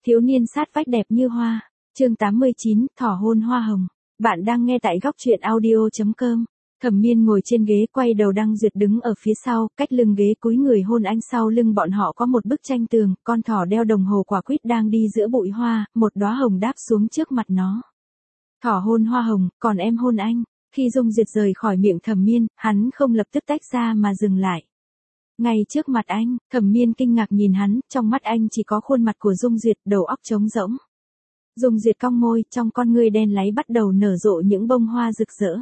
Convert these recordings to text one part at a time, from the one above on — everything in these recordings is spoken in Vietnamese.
Thiếu niên sát vách đẹp như hoa. Chương 89, thỏ hôn hoa hồng. Bạn đang nghe tại góc truyện audio.com. Thẩm Miên ngồi trên ghế quay đầu Đăng Duyệt đứng ở phía sau, cách lưng ghế cúi người hôn anh. Sau lưng bọn họ có một bức tranh tường, con thỏ đeo đồng hồ quả quýt đang đi giữa bụi hoa, một đóa hồng đáp xuống trước mặt nó. Thỏ hôn hoa hồng, còn em hôn anh. Khi Dung Duyệt rời khỏi miệng Thẩm Miên, hắn không lập tức tách ra mà dừng lại. Ngay trước mặt anh, Thẩm Miên kinh ngạc nhìn hắn, trong mắt anh chỉ có khuôn mặt của Dung Duyệt, đầu óc trống rỗng. Dung Duyệt cong môi, trong con ngươi đen láy bắt đầu nở rộ những bông hoa rực rỡ.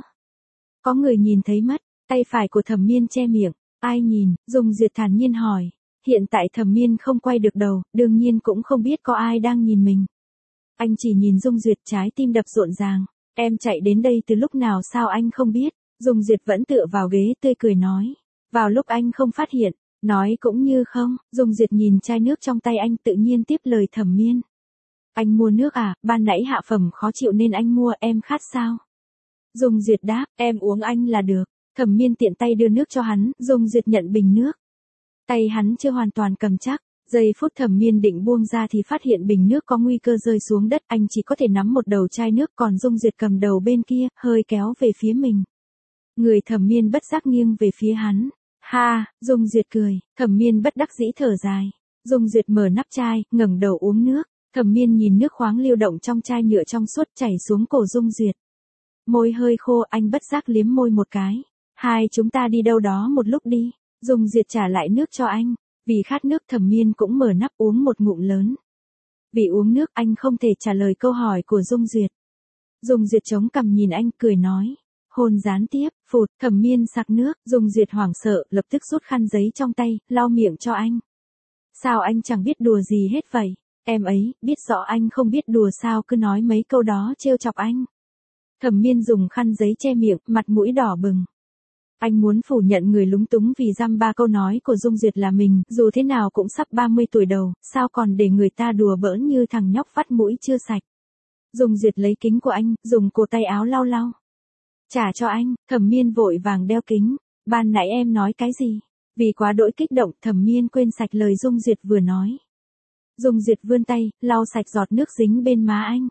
Có người nhìn thấy mất, tay phải của Thẩm Miên che miệng. Ai nhìn? Dung Duyệt thản nhiên hỏi. Hiện tại Thẩm Miên không quay được đầu, đương nhiên cũng không biết có ai đang nhìn mình. Anh chỉ nhìn Dung Duyệt, trái tim đập rộn ràng. Em chạy đến đây từ lúc nào sao anh không biết? Dung Duyệt vẫn tựa vào ghế tươi cười nói. Vào lúc anh không phát hiện, nói cũng như không. Dung Duyệt nhìn chai nước trong tay anh tự nhiên tiếp lời Thẩm Miên. Anh mua nước à, ban nãy hạ phẩm khó chịu nên anh mua, em khát sao? Dung Duyệt đáp, em uống anh là được. Thẩm Miên tiện tay đưa nước cho hắn, Dung Duyệt nhận bình nước. Tay hắn chưa hoàn toàn cầm chắc, giây phút Thẩm Miên định buông ra thì phát hiện bình nước có nguy cơ rơi xuống đất, anh chỉ có thể nắm một đầu chai nước, còn Dung Duyệt cầm đầu bên kia, hơi kéo về phía mình. Người Thẩm Miên bất giác nghiêng về phía hắn. Ha, Dung Duyệt cười, Thẩm Miên bất đắc dĩ thở dài. Dung Duyệt mở nắp chai, ngẩng đầu uống nước. Thẩm Miên nhìn nước khoáng lưu động trong chai nhựa trong suốt chảy xuống cổ Dung Duyệt. Môi hơi khô, anh bất giác liếm môi một cái. Hai chúng ta đi đâu đó một lúc đi. Dung Duyệt trả lại nước cho anh. Vì khát nước Thẩm Miên cũng mở nắp uống một ngụm lớn. Vì uống nước anh không thể trả lời câu hỏi của Dung Duyệt. Dung Duyệt chống cằm nhìn anh cười nói. Hôn gián tiếp, phụt, Thẩm Miên sặc nước, Dung Duyệt hoảng sợ, lập tức rút khăn giấy trong tay, lau miệng cho anh. Sao anh chẳng biết đùa gì hết vậy? Em ấy, biết rõ anh không biết đùa sao cứ nói mấy câu đó trêu chọc anh. Thẩm Miên dùng khăn giấy che miệng, mặt mũi đỏ bừng. Anh muốn phủ nhận người lúng túng vì dăm ba câu nói của Dung Duyệt là mình, dù thế nào cũng sắp 30 tuổi đầu, sao còn để người ta đùa bỡn như thằng nhóc vắt mũi chưa sạch. Dung Duyệt lấy kính của anh, dùng cổ tay áo lau lau. Trả cho anh. Thẩm Miên vội vàng đeo kính. Ban nãy em nói cái gì? Vì quá đỗi kích động, Thẩm Miên quên sạch lời Dung Duyệt vừa nói. Dung Duyệt vươn tay, lau sạch giọt nước dính bên má anh.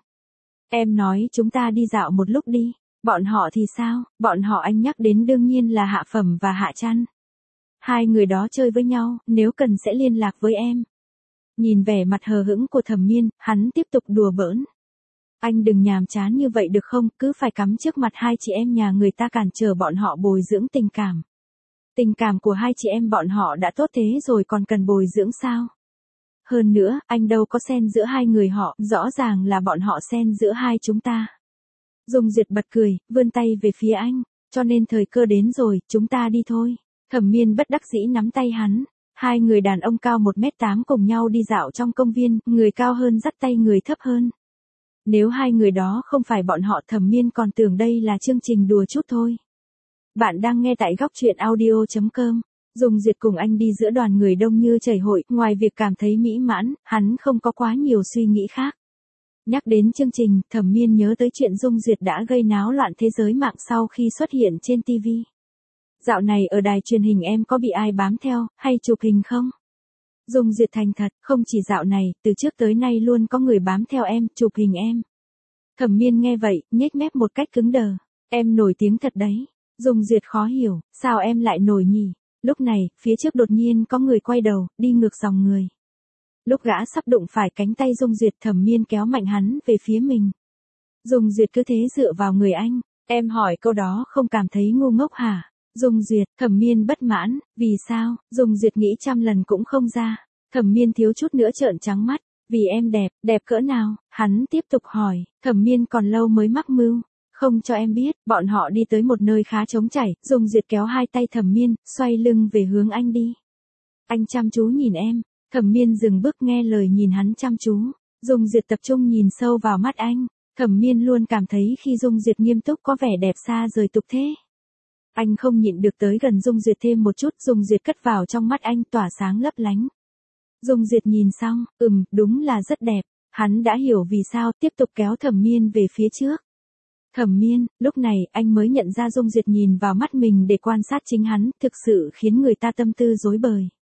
Em nói chúng ta đi dạo một lúc đi. Bọn họ thì sao? Bọn họ anh nhắc đến đương nhiên là Hạ Phẩm và Hạ Trăn. Hai người đó chơi với nhau, nếu cần sẽ liên lạc với em. Nhìn vẻ mặt hờ hững của Thẩm Miên, hắn tiếp tục đùa bỡn. Anh đừng nhàm chán như vậy được không, cứ phải cắm trước mặt hai chị em nhà người ta cản trở bọn họ bồi dưỡng tình cảm. Tình cảm của hai chị em bọn họ đã tốt thế rồi còn cần bồi dưỡng sao? Hơn nữa, anh đâu có xen giữa hai người họ, rõ ràng là bọn họ xen giữa hai chúng ta. Dung Duyệt bật cười, vươn tay về phía anh, cho nên thời cơ đến rồi, chúng ta đi thôi. Thẩm Miên bất đắc dĩ nắm tay hắn. Hai người đàn ông cao 1m8 cùng nhau đi dạo trong công viên, người cao hơn dắt tay người thấp hơn. Nếu hai người đó không phải bọn họ, Thẩm Miên còn tưởng đây là chương trình đùa chút thôi. Bạn đang nghe tại góc truyện audio.com. Dung Duyệt cùng anh đi giữa đoàn người đông như chảy hội, ngoài việc cảm thấy mỹ mãn, hắn không có quá nhiều suy nghĩ khác. Nhắc đến chương trình, Thẩm Miên nhớ tới chuyện Dung Duyệt đã gây náo loạn thế giới mạng sau khi xuất hiện trên TV. Dạo này ở đài truyền hình em có bị ai bám theo, hay chụp hình không? Dung Duyệt thành thật, không chỉ dạo này, từ trước tới nay luôn có người bám theo em, chụp hình em. Thẩm Miên nghe vậy, nhếch mép một cách cứng đờ. Em nổi tiếng thật đấy. Dung Duyệt khó hiểu, sao em lại nổi nhỉ? Lúc này, phía trước đột nhiên có người quay đầu, đi ngược dòng người. Lúc gã sắp đụng phải cánh tay Dung Duyệt, Thẩm Miên kéo mạnh hắn về phía mình. Dung Duyệt cứ thế dựa vào người anh. Em hỏi câu đó không cảm thấy ngu ngốc hả? Dung Duyệt, Thẩm Miên bất mãn, vì sao? Dung Duyệt nghĩ trăm lần cũng không ra. Thẩm Miên thiếu chút nữa trợn trắng mắt, vì em đẹp, đẹp cỡ nào? Hắn tiếp tục hỏi, Thẩm Miên còn lâu mới mắc mưu. Không cho em biết, bọn họ đi tới một nơi khá trống chảy, Dung Duyệt kéo hai tay Thẩm Miên, xoay lưng về hướng anh đi. Anh chăm chú nhìn em. Thẩm Miên dừng bước nghe lời nhìn hắn chăm chú. Dung Duyệt tập trung nhìn sâu vào mắt anh. Thẩm Miên luôn cảm thấy khi Dung Duyệt nghiêm túc có vẻ đẹp xa rời tục thế. Anh không nhịn được tới gần Dung Duyệt thêm một chút, Dung Duyệt cất vào trong mắt anh tỏa sáng lấp lánh. Dung Duyệt nhìn xong, đúng là rất đẹp. Hắn đã hiểu vì sao, tiếp tục kéo Thẩm Miên về phía trước. Thẩm Miên, lúc này anh mới nhận ra Dung Duyệt nhìn vào mắt mình để quan sát chính hắn, thực sự khiến người ta tâm tư rối bời.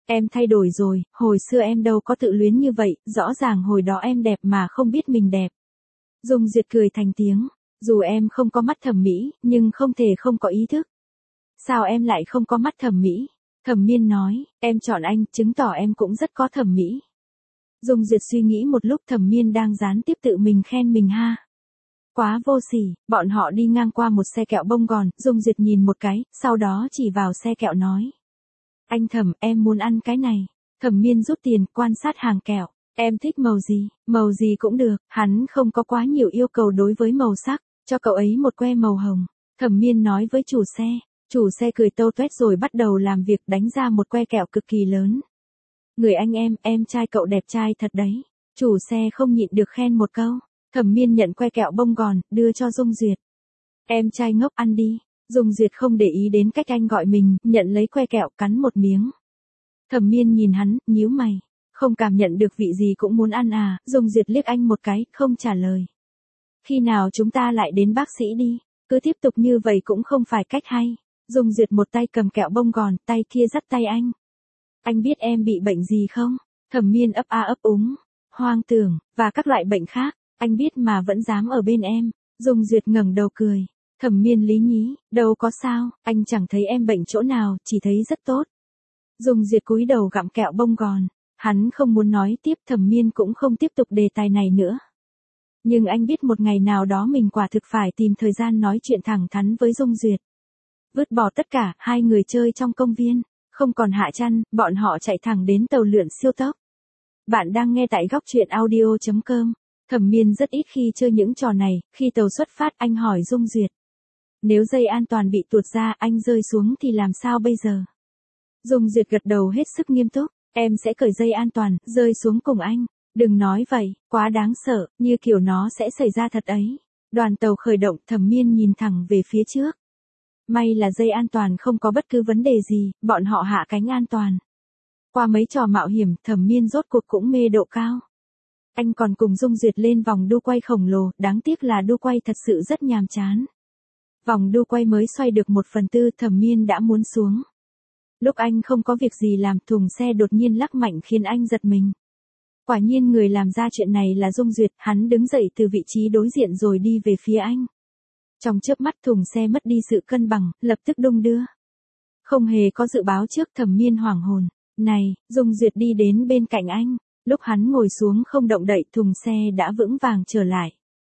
Em thay đổi rồi, hồi xưa em đâu có tự luyến như vậy, rõ ràng hồi đó em đẹp mà không biết mình đẹp. Dung Duyệt cười thành tiếng, dù em không có mắt thẩm mỹ, nhưng không thể không có ý thức. Sao em lại không có mắt thẩm mỹ? Thẩm Miên nói, em chọn anh, chứng tỏ em cũng rất có thẩm mỹ. Dung Duyệt suy nghĩ một lúc, Thẩm Miên đang gián tiếp tự mình khen mình ha. Quá vô sỉ, bọn họ đi ngang qua một xe kẹo bông gòn, Dung Duyệt nhìn một cái, sau đó chỉ vào xe kẹo nói. Anh Thẩm, em muốn ăn cái này. Thẩm Miên rút tiền, quan sát hàng kẹo. Em thích màu gì cũng được, hắn không có quá nhiều yêu cầu đối với màu sắc, cho cậu ấy một que màu hồng. Thẩm Miên nói với chủ xe cười tâu tuét rồi bắt đầu làm việc đánh ra một que kẹo cực kỳ lớn. Người anh em trai cậu đẹp trai thật đấy. Chủ xe không nhịn được khen một câu. Thẩm Miên nhận que kẹo bông gòn, đưa cho Dung Duyệt. Em trai ngốc ăn đi. Dung Duyệt không để ý đến cách anh gọi mình, nhận lấy que kẹo cắn một miếng. Thẩm Miên nhìn hắn, nhíu mày. Không cảm nhận được vị gì cũng muốn ăn à? Dung Duyệt liếc anh một cái, không trả lời. Khi nào chúng ta lại đến bác sĩ đi? Cứ tiếp tục như vậy cũng không phải cách hay. Dung Duyệt một tay cầm kẹo bông gòn, tay kia dắt tay anh. Anh biết em bị bệnh gì không? Thẩm Miên ấp a ấp úng. Hoang tưởng, và các loại bệnh khác. Anh biết mà vẫn dám ở bên em. Dung Duyệt ngẩng đầu cười. Thẩm Miên lý nhí, đâu có sao, anh chẳng thấy em bệnh chỗ nào, chỉ thấy rất tốt. Dung Duyệt cúi đầu gặm kẹo bông gòn. Hắn không muốn nói tiếp, Thẩm Miên cũng không tiếp tục đề tài này nữa. Nhưng anh biết một ngày nào đó mình quả thực phải tìm thời gian nói chuyện thẳng thắn với Dung Duyệt. Vứt bỏ tất cả, hai người chơi trong công viên. Không còn hạ chăn, bọn họ chạy thẳng đến tàu lượn siêu tốc. Bạn đang nghe tại góc truyện audio.com. Thẩm Miên rất ít khi chơi những trò này, khi tàu xuất phát anh hỏi Dung Duyệt. Nếu dây an toàn bị tuột ra, anh rơi xuống thì làm sao bây giờ? Dung Duyệt gật đầu hết sức nghiêm túc, em sẽ cởi dây an toàn, rơi xuống cùng anh. Đừng nói vậy, quá đáng sợ, như kiểu nó sẽ xảy ra thật ấy. Đoàn tàu khởi động, Thẩm Miên nhìn thẳng về phía trước. May là dây an toàn không có bất cứ vấn đề gì, bọn họ hạ cánh an toàn. Qua mấy trò mạo hiểm, Thẩm Miên rốt cuộc cũng mê độ cao. Anh còn cùng Dung Duyệt lên vòng đu quay khổng lồ, đáng tiếc là đu quay thật sự rất nhàm chán. Vòng đu quay mới xoay được 1/4, Thẩm Miên đã muốn xuống. Lúc anh không có việc gì làm, thùng xe đột nhiên lắc mạnh khiến anh giật mình. Quả nhiên người làm ra chuyện này là Dung Duyệt, hắn đứng dậy từ vị trí đối diện rồi đi về phía anh. Trong chớp mắt thùng xe mất đi sự cân bằng, lập tức đung đưa. Không hề có dự báo trước, Thẩm Miên hoảng hồn. Này, Dung Duyệt đi đến bên cạnh anh. Lúc hắn ngồi xuống không động đậy, thùng xe đã vững vàng trở lại.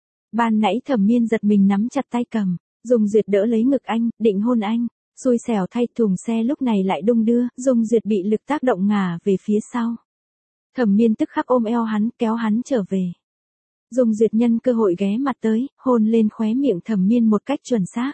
Ban nãy Thẩm Miên giật mình nắm chặt tay cầm. Dung Duyệt đỡ lấy ngực anh, định hôn anh. Xui xẻo thay, thùng xe lúc này lại đung đưa, Dung Duyệt bị lực tác động ngả về phía sau. Thẩm Miên tức khắc ôm eo hắn, kéo hắn trở về. Dung Duyệt nhân cơ hội ghé mặt tới, hôn lên khóe miệng Thẩm Miên một cách chuẩn xác.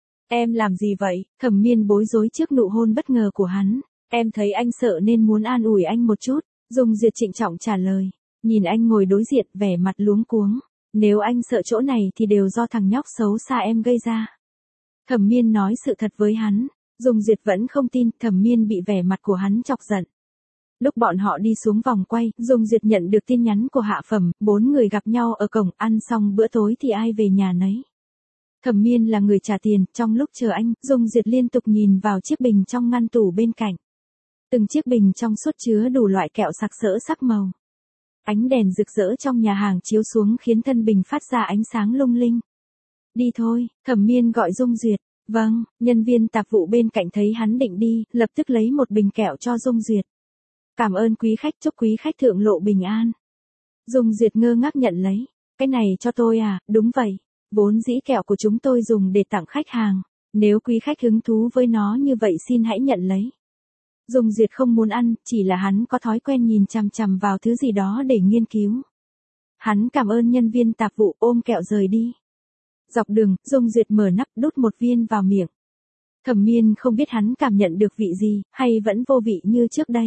Em làm gì vậy? Thẩm Miên bối rối trước nụ hôn bất ngờ của hắn. Em thấy anh sợ nên muốn an ủi anh một chút. Dung Duyệt trịnh trọng trả lời. Nhìn anh ngồi đối diện, vẻ mặt luống cuống. Nếu anh sợ chỗ này thì đều do thằng nhóc xấu xa em gây ra. Thẩm Miên nói sự thật với hắn. Dung Duyệt vẫn không tin, Thẩm Miên bị vẻ mặt của hắn chọc giận. Lúc bọn họ đi xuống vòng quay, Dung Duyệt nhận được tin nhắn của Hạ Phẩm, 4 người gặp nhau ở cổng, ăn xong bữa tối thì ai về nhà nấy. Thẩm Miên là người trả tiền, trong lúc chờ anh, Dung Duyệt liên tục nhìn vào chiếc bình trong ngăn tủ bên cạnh. Từng chiếc bình trong suốt chứa đủ loại kẹo sặc sỡ sắc màu. Ánh đèn rực rỡ trong nhà hàng chiếu xuống khiến thân bình phát ra ánh sáng lung linh. Đi thôi, Thẩm Miên gọi Dung Duyệt. Vâng, nhân viên tạp vụ bên cạnh thấy hắn định đi, lập tức lấy một bình kẹo cho Dung Duyệt. Cảm ơn quý khách, chúc quý khách thượng lộ bình an. Dung Duyệt ngơ ngác nhận lấy. Cái này cho tôi à? Đúng vậy. Vốn dĩ kẹo của chúng tôi dùng để tặng khách hàng. Nếu quý khách hứng thú với nó như vậy xin hãy nhận lấy. Dung Duyệt không muốn ăn, chỉ là hắn có thói quen nhìn chằm chằm vào thứ gì đó để nghiên cứu. Hắn cảm ơn nhân viên tạp vụ, ôm kẹo rời đi. Dọc đường, Dung Duyệt mở nắp đút một viên vào miệng. Thẩm Miên không biết hắn cảm nhận được vị gì, hay vẫn vô vị như trước đây.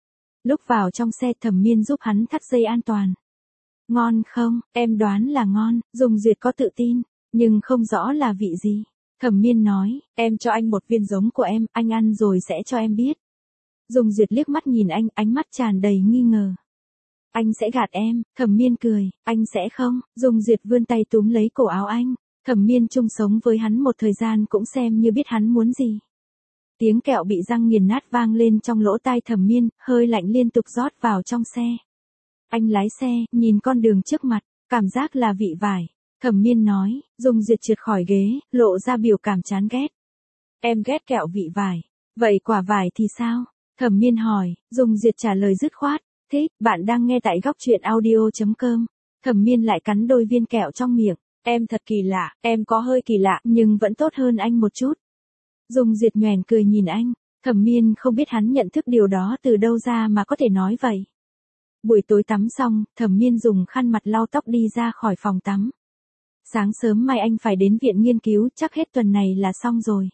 Lúc vào trong xe, Thẩm Miên giúp hắn thắt dây an toàn. Ngon không? Em đoán là ngon, Dung Duyệt có tự tin, nhưng không rõ là vị gì. Thẩm Miên nói, em cho anh một viên giống của em, anh ăn rồi sẽ cho em biết. Dung Duyệt liếc mắt nhìn anh, ánh mắt tràn đầy nghi ngờ. Anh sẽ gạt em, Thẩm Miên cười, anh sẽ không. Dung Duyệt vươn tay túm lấy cổ áo anh. Thẩm Miên chung sống với hắn một thời gian cũng xem như biết hắn muốn gì. Tiếng kẹo bị răng nghiền nát vang lên trong lỗ tai Thẩm Miên, hơi lạnh liên tục rót vào trong xe. Anh lái xe, nhìn con đường trước mặt, cảm giác là vị vải. Thẩm Miên nói, Dung Duyệt trượt khỏi ghế, lộ ra biểu cảm chán ghét. Em ghét kẹo vị vải. Vậy quả vải thì sao? Thẩm Miên hỏi, Dung Duyệt trả lời dứt khoát. Thế, bạn đang nghe tại góc truyện audio.com. Thẩm Miên lại cắn đôi viên kẹo trong miệng. Em thật kỳ lạ, em có hơi kỳ lạ, nhưng vẫn tốt hơn anh một chút. Dung Duyệt nhoẻn cười nhìn anh. Thẩm Miên không biết hắn nhận thức điều đó từ đâu ra mà có thể nói vậy. Buổi tối tắm xong, Thẩm Miên dùng khăn mặt lau tóc đi ra khỏi phòng tắm. Sáng sớm mai anh phải đến viện nghiên cứu, chắc hết tuần này là xong rồi.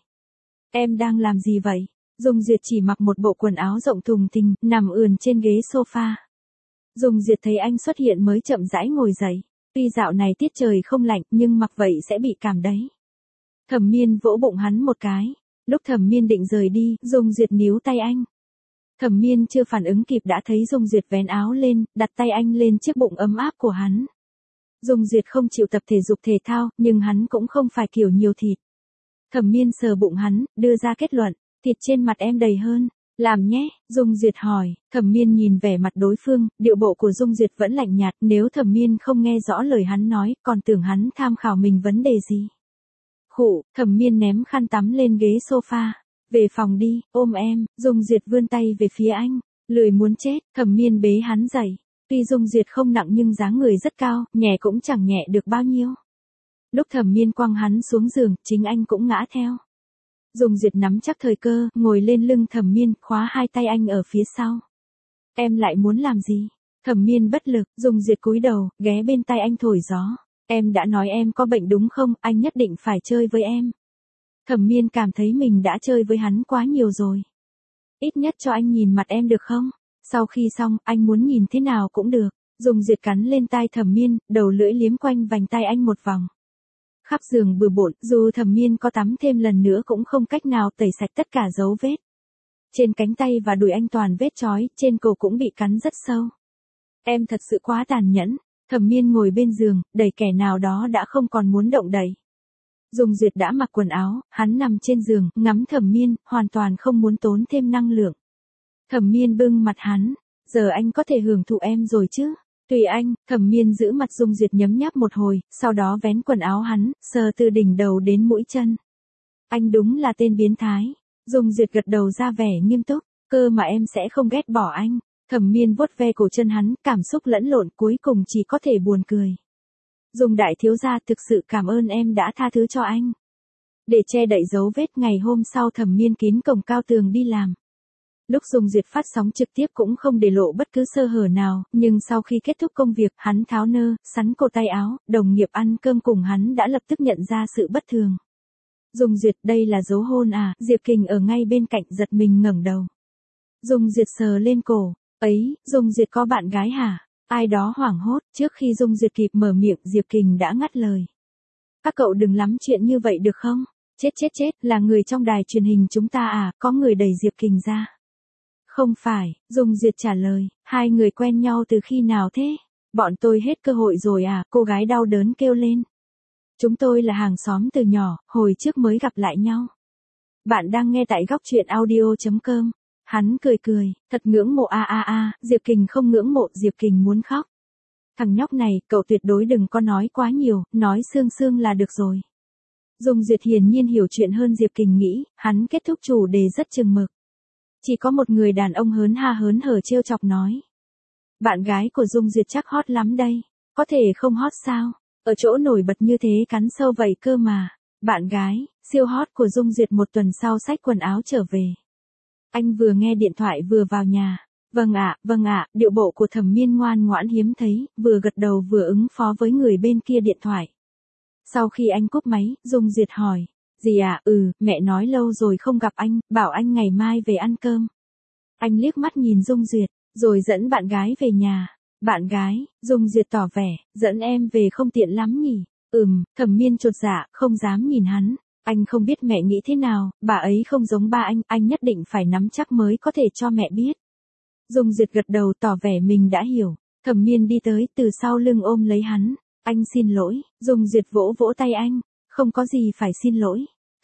Em đang làm gì vậy? Dung Duyệt chỉ mặc một bộ quần áo rộng thùng thình, nằm ườn trên ghế sofa. Dung Duyệt thấy anh xuất hiện mới chậm rãi ngồi dậy. Tuy dạo này tiết trời không lạnh, nhưng mặc vậy sẽ bị cảm đấy. Thẩm Miên vỗ bụng hắn một cái. Lúc Thẩm Miên định rời đi, Dung Duyệt níu tay anh. Thẩm Miên chưa phản ứng kịp đã thấy Dung Duyệt vén áo lên, đặt tay anh lên chiếc bụng ấm áp của hắn. Dung Duyệt không chịu tập thể dục thể thao, nhưng hắn cũng không phải kiểu nhiều thịt. Thẩm Miên sờ bụng hắn, đưa ra kết luận, thịt trên mặt em đầy hơn. Làm nhé, Dung Duyệt hỏi. Thẩm Miên nhìn vẻ mặt đối phương, điệu bộ của Dung Duyệt vẫn lạnh nhạt, nếu Thẩm Miên không nghe rõ lời hắn nói, còn tưởng hắn tham khảo mình vấn đề gì. Khụ, Thẩm Miên ném khăn tắm lên ghế sofa. Về phòng đi, ôm em. Dung Duyệt vươn tay về phía anh. Lười muốn chết, Thẩm Miên bế hắn dậy. Tuy Dung Duyệt không nặng nhưng dáng người rất cao, nhẹ cũng chẳng nhẹ được bao nhiêu. Lúc Thẩm Miên quăng hắn xuống giường, chính anh cũng ngã theo. Dung Duyệt nắm chắc thời cơ, ngồi lên lưng Thẩm Miên, khóa hai tay anh ở phía sau. Em lại muốn làm gì? Thẩm Miên bất lực, Dung Duyệt cúi đầu, ghé bên tai anh thổi gió. Em đã nói em có bệnh đúng không, anh nhất định phải chơi với em. Thẩm Miên cảm thấy mình đã chơi với hắn quá nhiều rồi. Ít nhất cho anh nhìn mặt em được không? Sau khi xong, anh muốn nhìn thế nào cũng được. Dung Duyệt cắn lên tai Thẩm Miên, đầu lưỡi liếm quanh vành tai anh một vòng. Khắp giường bừa bộn, dù Thẩm Miên có tắm thêm lần nữa cũng không cách nào tẩy sạch tất cả dấu vết. Trên cánh tay và đùi anh toàn vết chói, trên cổ cũng bị cắn rất sâu. Em thật sự quá tàn nhẫn. Thẩm Miên ngồi bên giường, đẩy kẻ nào đó đã không còn muốn động đậy. Dung Duyệt đã mặc quần áo, hắn nằm trên giường, ngắm Thẩm Miên, hoàn toàn không muốn tốn thêm năng lượng. Thẩm Miên bưng mặt hắn, giờ anh có thể hưởng thụ em rồi chứ? Tùy anh. Thẩm Miên giữ mặt Dung Duyệt nhấm nháp một hồi, sau đó vén quần áo hắn, sờ từ đỉnh đầu đến mũi chân. Anh đúng là tên biến thái. Dung Duyệt gật đầu ra vẻ nghiêm túc, cơ mà em sẽ không ghét bỏ anh. Thẩm Miên vuốt ve cổ chân hắn, cảm xúc lẫn lộn, cuối cùng chỉ có thể buồn cười. Dung đại thiếu gia, thực sự cảm ơn em đã tha thứ cho anh. Để che đậy dấu vết, ngày hôm sau Thẩm Miên kín cổng cao tường đi làm. Lúc Dung Duyệt phát sóng trực tiếp cũng không để lộ bất cứ sơ hở nào, nhưng sau khi kết thúc công việc, hắn tháo nơ, sắn cổ tay áo, đồng nghiệp ăn cơm cùng hắn đã lập tức nhận ra sự bất thường. Dung Duyệt, đây là dấu hôn à? Diệp Kình ở ngay bên cạnh giật mình ngẩng đầu. Dung Duyệt sờ lên cổ. Ấy, Dung Duyệt có bạn gái hả? Ai đó hoảng hốt, trước khi Dung Duyệt kịp mở miệng, Diệp Kình đã ngắt lời. Các cậu đừng lắm chuyện như vậy được không? Chết, là người trong đài truyền hình chúng ta à? Có người đẩy Diệp Kình ra. Không phải, Dung Duyệt trả lời, hai người quen nhau từ khi nào thế? Bọn tôi hết cơ hội rồi à? Cô gái đau đớn kêu lên. Chúng tôi là hàng xóm từ nhỏ, hồi trước mới gặp lại nhau. Bạn đang nghe tại góc truyện audio.com. Hắn cười, thật ngưỡng mộ Diệp Kình không ngưỡng mộ, Diệp Kình muốn khóc. Thằng nhóc này, cậu tuyệt đối đừng có nói quá nhiều, nói sương là được rồi. Dung Duyệt hiển nhiên hiểu chuyện hơn Diệp Kình nghĩ, hắn kết thúc chủ đề rất chừng mực. Chỉ có một người đàn ông hớn hở trêu chọc nói. Bạn gái của Dung Duyệt chắc hot lắm đây, có thể không hot sao, ở chỗ nổi bật như thế cắn sâu vậy cơ mà. Bạn gái, siêu hot của Dung Duyệt một tuần sau xách quần áo trở về. Anh vừa nghe điện thoại vừa vào nhà. Vâng ạ, điệu bộ của Thẩm Miên ngoan ngoãn hiếm thấy, vừa gật đầu vừa ứng phó với người bên kia điện thoại. Sau khi anh cúp máy, Dung Duyệt hỏi. Gì à? Mẹ nói lâu rồi không gặp anh, bảo anh ngày mai về ăn cơm. Anh liếc mắt nhìn Dung Duyệt, rồi dẫn bạn gái về nhà. Bạn gái, Dung Duyệt tỏ vẻ, dẫn em về không tiện lắm nhỉ? Thẩm Miên chột dạ, không dám nhìn hắn. Anh không biết mẹ nghĩ thế nào, bà ấy không giống ba anh nhất định phải nắm chắc mới có thể cho mẹ biết. Dung Duyệt gật đầu tỏ vẻ mình đã hiểu. Thẩm Miên đi tới, từ sau lưng ôm lấy hắn. Anh xin lỗi. Dung Duyệt vỗ vỗ tay anh. Không có gì phải xin lỗi.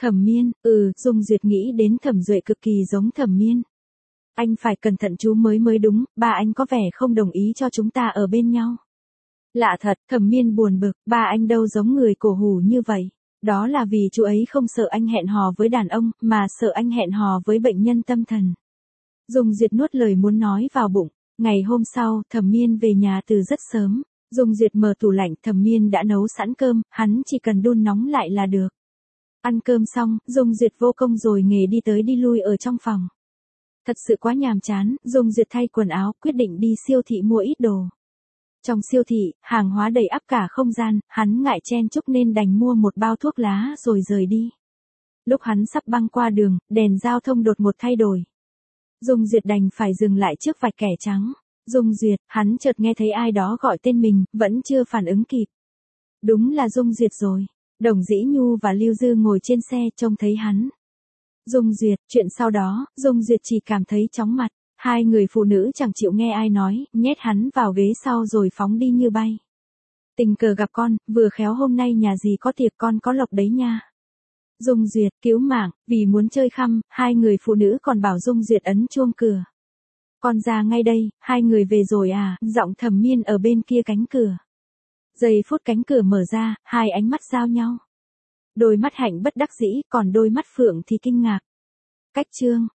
Thẩm Miên, Dung Duyệt nghĩ đến Thẩm Duệ cực kỳ giống Thẩm Miên. Anh phải cẩn thận chú mới đúng, ba anh có vẻ không đồng ý cho chúng ta ở bên nhau. Lạ thật, Thẩm Miên buồn bực, ba anh đâu giống người cổ hủ như vậy. Đó là vì chú ấy không sợ anh hẹn hò với đàn ông, mà sợ anh hẹn hò với bệnh nhân tâm thần. Dung Duyệt nuốt lời muốn nói vào bụng. Ngày hôm sau, Thẩm Miên về nhà từ rất sớm. Dung Duyệt mở tủ lạnh, Thẩm Miên đã nấu sẵn cơm, hắn chỉ cần đun nóng lại là được. Ăn cơm xong, Dung Duyệt vô công rồi nghề đi tới đi lui ở trong phòng. Thật sự quá nhàm chán, Dung Duyệt thay quần áo, quyết định đi siêu thị mua ít đồ. Trong siêu thị, hàng hóa đầy ắp cả không gian, hắn ngại chen chúc nên đành mua một bao thuốc lá rồi rời đi. Lúc hắn sắp băng qua đường, đèn giao thông đột ngột thay đổi. Dung Duyệt đành phải dừng lại trước vạch kẻ trắng. Dung Duyệt, hắn chợt nghe thấy ai đó gọi tên mình, vẫn chưa phản ứng kịp. Đúng là Dung Duyệt rồi. Đồng Dĩ Nhu và Lưu Dư ngồi trên xe trông thấy hắn. Dung Duyệt, chuyện sau đó, Dung Duyệt chỉ cảm thấy chóng mặt. Hai người phụ nữ chẳng chịu nghe ai nói, nhét hắn vào ghế sau rồi phóng đi như bay. Tình cờ gặp con, vừa khéo hôm nay nhà gì có tiệc con có lộc đấy nha. Dung Duyệt, cứu mạng, vì muốn chơi khăm, hai người phụ nữ còn bảo Dung Duyệt ấn chuông cửa. Con ra ngay đây, hai người về rồi à, giọng Thẩm Miên ở bên kia cánh cửa. Giây phút cánh cửa mở ra, hai ánh mắt giao nhau. Đôi mắt Hạnh bất đắc dĩ, còn đôi mắt Phượng thì kinh ngạc. Cách chương.